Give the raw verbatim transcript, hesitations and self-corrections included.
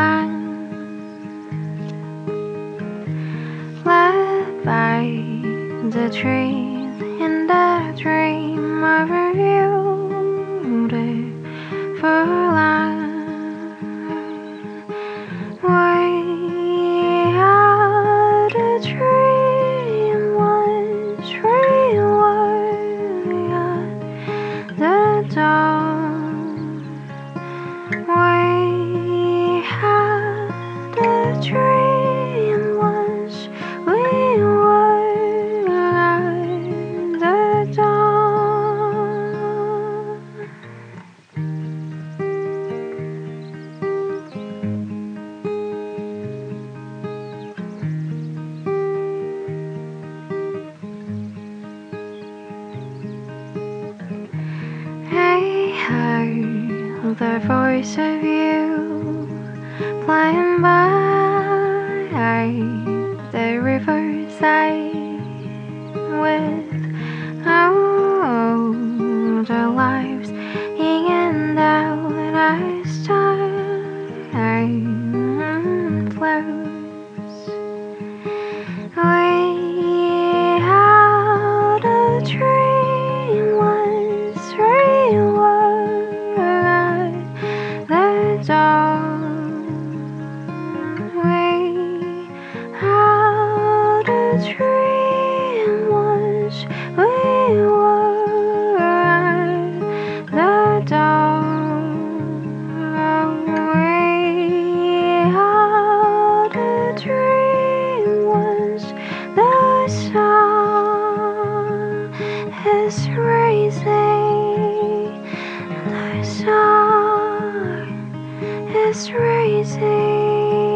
led by the trees in the dream of a beautiful land. We are the dream once we were at the dawn. We had a dream once we were at the dawn. I heard the voice of you playing by the riverside with all the lives in and out as time flows. We had a dream once we were at the dawn. We had a dream once we were at the dawn. We had a dream once the sun is rising, the sun is rising.